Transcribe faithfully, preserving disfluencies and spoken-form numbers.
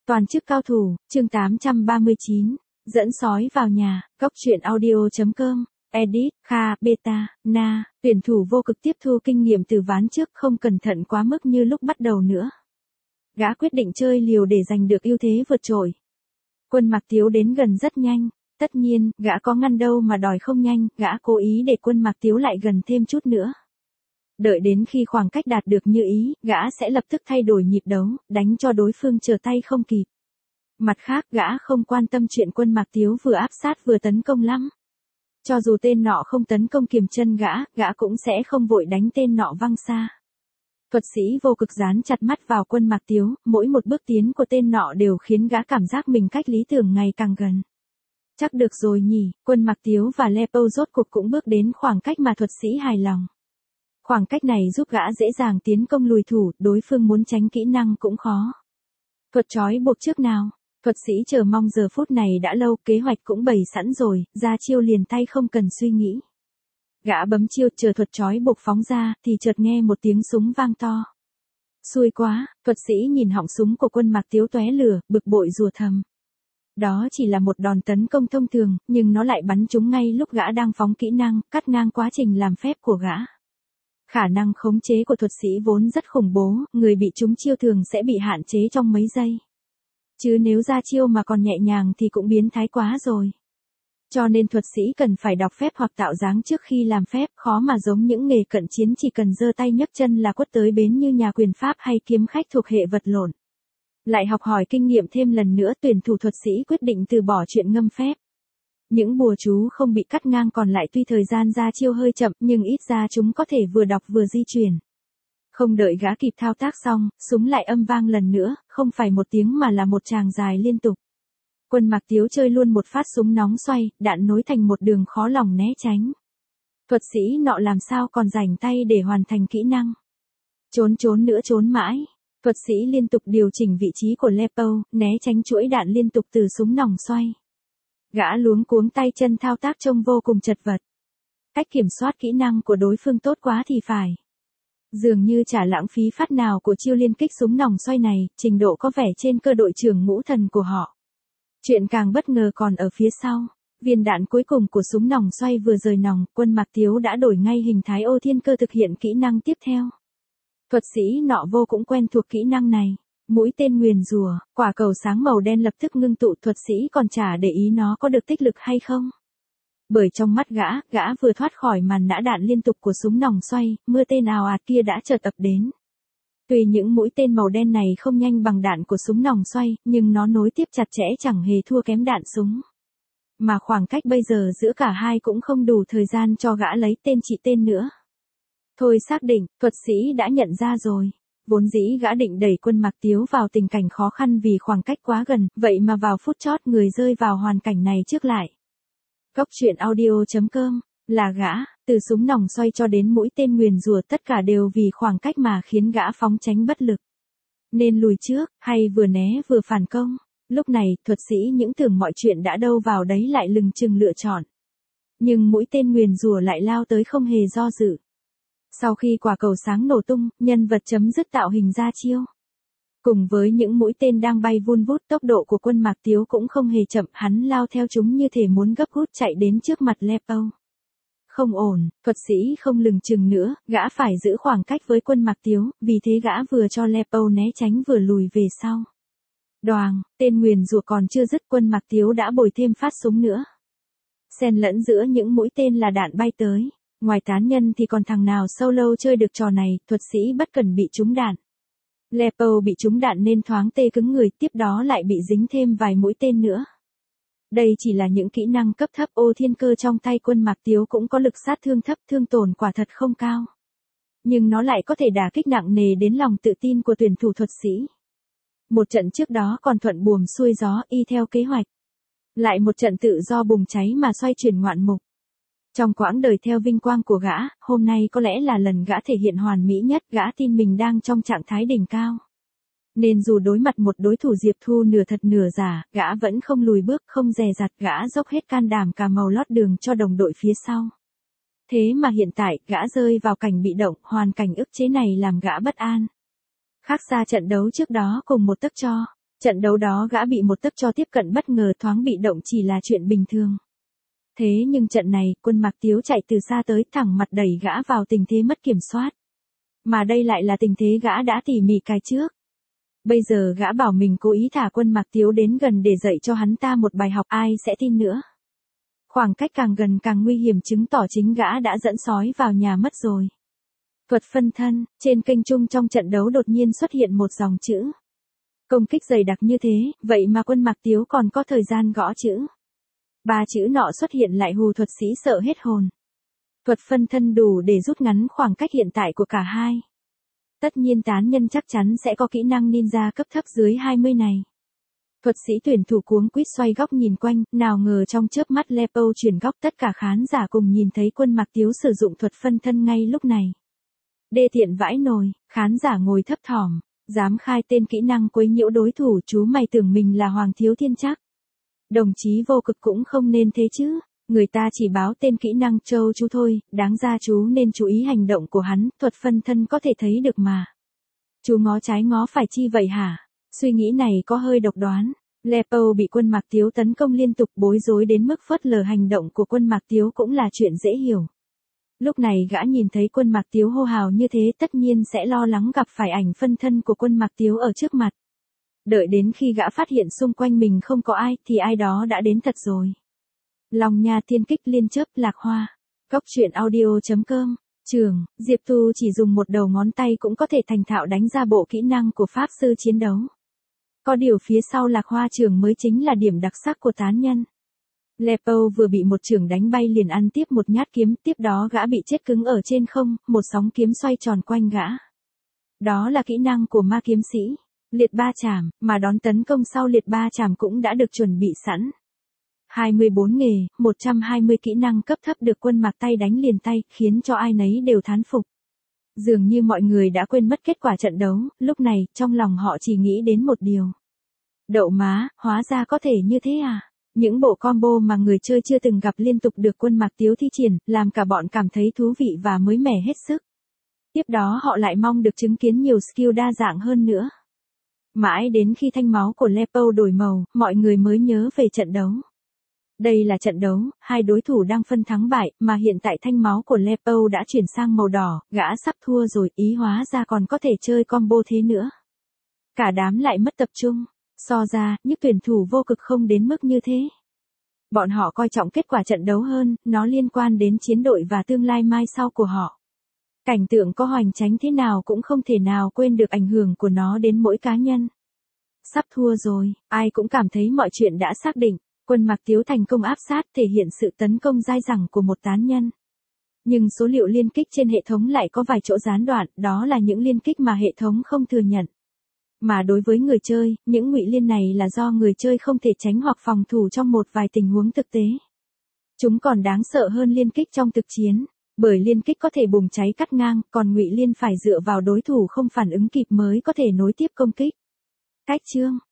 Toàn chức cao thủ, chương tám trăm ba mươi chín, dẫn sói vào nhà, góc truyện audio.com, edit, Kha, Beta, Na, tuyển thủ vô cực tiếp thu kinh nghiệm từ ván trước không cẩn thận quá mức như lúc bắt đầu nữa. Gã quyết định chơi liều để giành được ưu thế vượt trội. Quân Mạc Tiếu đến gần rất nhanh, tất nhiên, gã có ngăn đâu mà đòi không nhanh, gã cố ý để Quân Mạc Tiếu lại gần thêm chút nữa. Đợi đến khi khoảng cách đạt được như ý, gã sẽ lập tức thay đổi nhịp đấu, đánh cho đối phương trở tay không kịp. Mặt khác, gã không quan tâm chuyện Quân Mạc Tiếu vừa áp sát vừa tấn công lắm. Cho dù tên nọ không tấn công kiềm chân gã, gã cũng sẽ không vội đánh tên nọ văng xa. Thuật sĩ vô cực dán chặt mắt vào Quân Mạc Tiếu, mỗi một bước tiến của tên nọ đều khiến gã cảm giác mình cách lý tưởng ngày càng gần. Chắc được rồi nhỉ, Quân Mạc Tiếu và Lepo rốt cuộc cũng bước đến khoảng cách mà thuật sĩ hài lòng. Khoảng cách này giúp gã dễ dàng tiến công lùi thủ, đối phương muốn tránh kỹ năng cũng khó. Thuật trói buộc trước nào, thuật sĩ chờ mong giờ phút này đã lâu, kế hoạch cũng bày sẵn rồi, ra chiêu liền tay không cần suy nghĩ. Gã bấm chiêu chờ thuật trói buộc phóng ra, thì chợt nghe một tiếng súng vang to. Xui quá, thuật sĩ nhìn họng súng của Quân Mạc Tiếu tóe lửa, bực bội rủa thầm. Đó chỉ là một đòn tấn công thông thường, nhưng nó lại bắn trúng ngay lúc gã đang phóng kỹ năng, cắt ngang quá trình làm phép của gã. Khả năng khống chế của thuật sĩ vốn rất khủng bố, người bị trúng chiêu thường sẽ bị hạn chế trong mấy giây. Chứ nếu ra chiêu mà còn nhẹ nhàng thì cũng biến thái quá rồi. Cho nên thuật sĩ cần phải đọc phép hoặc tạo dáng trước khi làm phép, khó mà giống những nghề cận chiến chỉ cần giơ tay nhấc chân là quất tới bến như nhà quyền pháp hay kiếm khách thuộc hệ vật lộn. Lại học hỏi kinh nghiệm thêm lần nữa, tuyển thủ thuật sĩ quyết định từ bỏ chuyện ngâm phép. Những bùa chú không bị cắt ngang còn lại tuy thời gian ra chiêu hơi chậm nhưng ít ra chúng có thể vừa đọc vừa di chuyển. Không đợi gã kịp thao tác xong, súng lại âm vang lần nữa, không phải một tiếng mà là một tràng dài liên tục. Quân Mạc Tiếu chơi luôn một phát súng nóng xoay, đạn nối thành một đường khó lòng né tránh. Thuật sĩ nọ làm sao còn rảnh tay để hoàn thành kỹ năng. Trốn trốn nữa trốn mãi. Thuật sĩ liên tục điều chỉnh vị trí của Lepo, né tránh chuỗi đạn liên tục từ súng nòng xoay. Gã luống cuống tay chân thao tác trông vô cùng chật vật. Cách kiểm soát kỹ năng của đối phương tốt quá thì phải. Dường như chả lãng phí phát nào của chiêu liên kích súng nòng xoay này, trình độ có vẻ trên cơ đội trưởng ngũ thần của họ. Chuyện càng bất ngờ còn ở phía sau. Viên đạn cuối cùng của súng nòng xoay vừa rời nòng, Quân Mạc Tiếu đã đổi ngay hình thái ô thiên cơ thực hiện kỹ năng tiếp theo. Thuật sĩ nọ vô cũng quen thuộc kỹ năng này. Mũi tên nguyền rủa, quả cầu sáng màu đen lập tức ngưng tụ, thuật sĩ còn chả để ý nó có được tích lực hay không. Bởi trong mắt gã, gã vừa thoát khỏi màn nã đạn liên tục của súng nòng xoay, mưa tên ào ạt kia đã chợt ập đến. Tuy những mũi tên màu đen này không nhanh bằng đạn của súng nòng xoay, nhưng nó nối tiếp chặt chẽ chẳng hề thua kém đạn súng. Mà khoảng cách bây giờ giữa cả hai cũng không đủ thời gian cho gã lấy tên trị tên nữa. Thôi xác định, thuật sĩ đã nhận ra rồi. Vốn dĩ gã định đẩy Quân Mạc Tiếu vào tình cảnh khó khăn vì khoảng cách quá gần, vậy mà vào phút chót người rơi vào hoàn cảnh này trước lại. Góc truyện audio.com, là gã, từ súng nòng xoay cho đến mũi tên nguyền rủa tất cả đều vì khoảng cách mà khiến gã phóng tránh bất lực. Nên lùi trước, hay vừa né vừa phản công. Lúc này, thuật sĩ những tưởng mọi chuyện đã đâu vào đấy lại lừng chừng lựa chọn. Nhưng mũi tên nguyền rủa lại lao tới không hề do dự. Sau khi quả cầu sáng nổ tung, nhân vật chấm dứt tạo hình ra chiêu. Cùng với những mũi tên đang bay vun vút, tốc độ của Quân Mạc Tiếu cũng không hề chậm, hắn lao theo chúng như thể muốn gấp rút chạy đến trước mặt Lepo. Không ổn, thuật sĩ không lừng chừng nữa, gã phải giữ khoảng cách với Quân Mạc Tiếu, vì thế gã vừa cho Lepo né tránh vừa lùi về sau. Đoàng, tên nguyền rủa còn chưa dứt, Quân Mạc Tiếu đã bồi thêm phát súng nữa. Xen lẫn giữa những mũi tên là đạn bay tới. Ngoài tán nhân thì còn thằng nào solo chơi được trò này, thuật sĩ bất cần bị trúng đạn. Lepo bị trúng đạn nên thoáng tê cứng người, tiếp đó lại bị dính thêm vài mũi tên nữa. Đây chỉ là những kỹ năng cấp thấp, ô thiên cơ trong tay Quân Mạc Tiếu cũng có lực sát thương thấp, thương tổn quả thật không cao. Nhưng nó lại có thể đả kích nặng nề đến lòng tự tin của tuyển thủ thuật sĩ. Một trận trước đó còn thuận buồm xuôi gió y theo kế hoạch. Lại một trận tự do bùng cháy mà xoay chuyển ngoạn mục. Trong quãng đời theo vinh quang của gã, hôm nay có lẽ là lần gã thể hiện hoàn mỹ nhất, gã tin mình đang trong trạng thái đỉnh cao. Nên dù đối mặt một đối thủ Diệp Thu nửa thật nửa giả, gã vẫn không lùi bước, không dè dặt, gã dốc hết can đảm cả màu lót đường cho đồng đội phía sau. Thế mà hiện tại, gã rơi vào cảnh bị động, hoàn cảnh ức chế này làm gã bất an. Khác xa trận đấu trước đó cùng một tấc cho. Trận đấu đó gã bị một tấc cho tiếp cận bất ngờ thoáng bị động chỉ là chuyện bình thường. Thế nhưng trận này, Quân Mạc Tiếu chạy từ xa tới thẳng mặt đẩy gã vào tình thế mất kiểm soát. Mà đây lại là tình thế gã đã tỉ mỉ cài trước. Bây giờ gã bảo mình cố ý thả Quân Mạc Tiếu đến gần để dạy cho hắn ta một bài học, ai sẽ tin nữa. Khoảng cách càng gần càng nguy hiểm, chứng tỏ chính gã đã dẫn sói vào nhà mất rồi. Thuật phân thân, trên kênh chung trong trận đấu đột nhiên xuất hiện một dòng chữ. Công kích dày đặc như thế, vậy mà Quân Mạc Tiếu còn có thời gian gõ chữ. Ba chữ nọ xuất hiện lại hù thuật sĩ sợ hết hồn. Thuật phân thân đủ để rút ngắn khoảng cách hiện tại của cả hai. Tất nhiên tán nhân chắc chắn sẽ có kỹ năng ninja cấp thấp dưới hai mươi này. Thuật sĩ tuyển thủ cuống quýt xoay góc nhìn quanh, nào ngờ trong chớp mắt Lepo chuyển góc, tất cả khán giả cùng nhìn thấy Quân Mạc Tiếu sử dụng thuật phân thân ngay lúc này. Đê tiện vãi nồi, khán giả ngồi thấp thỏm, dám khai tên kỹ năng quấy nhiễu đối thủ, chú mày tưởng mình là Hoàng Thiếu Thiên chắc. Đồng chí Vô Cực cũng không nên thế chứ, người ta chỉ báo tên kỹ năng châu chú thôi, đáng ra chú nên chú ý hành động của hắn, thuật phân thân có thể thấy được mà. Chú ngó trái ngó phải chi vậy hả? Suy nghĩ này có hơi độc đoán. Lepo bị Quân Mạc Tiếu tấn công liên tục, bối rối đến mức phớt lờ hành động của Quân Mạc Tiếu cũng là chuyện dễ hiểu. Lúc này gã nhìn thấy Quân Mạc Tiếu hô hào như thế tất nhiên sẽ lo lắng gặp phải ảnh phân thân của Quân Mạc Tiếu ở trước mặt. Đợi đến khi gã phát hiện xung quanh mình không có ai thì ai đó đã đến thật rồi. Long Nha Thiên Kích Liên Chớp Lạc Hoa. Cốc truyện audio chấm com. Trường, Diệp Tu chỉ dùng một đầu ngón tay cũng có thể thành thạo đánh ra bộ kỹ năng của pháp sư chiến đấu. Có điều phía sau Lạc Hoa trường mới chính là điểm đặc sắc của tán nhân. Lepo vừa bị một trường đánh bay liền ăn tiếp một nhát kiếm, tiếp đó gã bị chết cứng ở trên không, một sóng kiếm xoay tròn quanh gã. Đó là kỹ năng của ma kiếm sĩ, liệt ba chảm, mà đón tấn công sau liệt ba chảm cũng đã được chuẩn bị sẵn. hai mươi bốn nghề, một trăm hai mươi kỹ năng cấp thấp được Quân Mạc tay đánh liền tay, khiến cho ai nấy đều thán phục. Dường như mọi người đã quên mất kết quả trận đấu, lúc này, trong lòng họ chỉ nghĩ đến một điều. Đậu má, hóa ra có thể như thế à? Những bộ combo mà người chơi chưa từng gặp liên tục được Quân Mạc Tiếu thi triển, làm cả bọn cảm thấy thú vị và mới mẻ hết sức. Tiếp đó họ lại mong được chứng kiến nhiều skill đa dạng hơn nữa. Mãi đến khi thanh máu của Lepo đổi màu, mọi người mới nhớ về trận đấu. Đây là trận đấu, hai đối thủ đang phân thắng bại, mà hiện tại thanh máu của Lepo đã chuyển sang màu đỏ, gã sắp thua rồi, ý hóa ra còn có thể chơi combo thế nữa. Cả đám lại mất tập trung, so ra, những tuyển thủ Vô Cực không đến mức như thế. Bọn họ coi trọng kết quả trận đấu hơn, nó liên quan đến chiến đội và tương lai mai sau của họ. Cảnh tượng có hoành tránh thế nào cũng không thể nào quên được ảnh hưởng của nó đến mỗi cá nhân. Sắp thua rồi, ai cũng cảm thấy mọi chuyện đã xác định. Quân Mạc Tiếu thành công áp sát, thể hiện sự tấn công dai dẳng của một tán nhân. Nhưng số liệu liên kích trên hệ thống lại có vài chỗ gián đoạn, đó là những liên kích mà hệ thống không thừa nhận. Mà đối với người chơi, những ngụy liên này là do người chơi không thể tránh hoặc phòng thủ trong một vài tình huống thực tế. Chúng còn đáng sợ hơn liên kích trong thực chiến, bởi liên kích có thể bùng cháy cắt ngang, còn ngụy liên phải dựa vào đối thủ không phản ứng kịp mới có thể nối tiếp công kích. Cách chương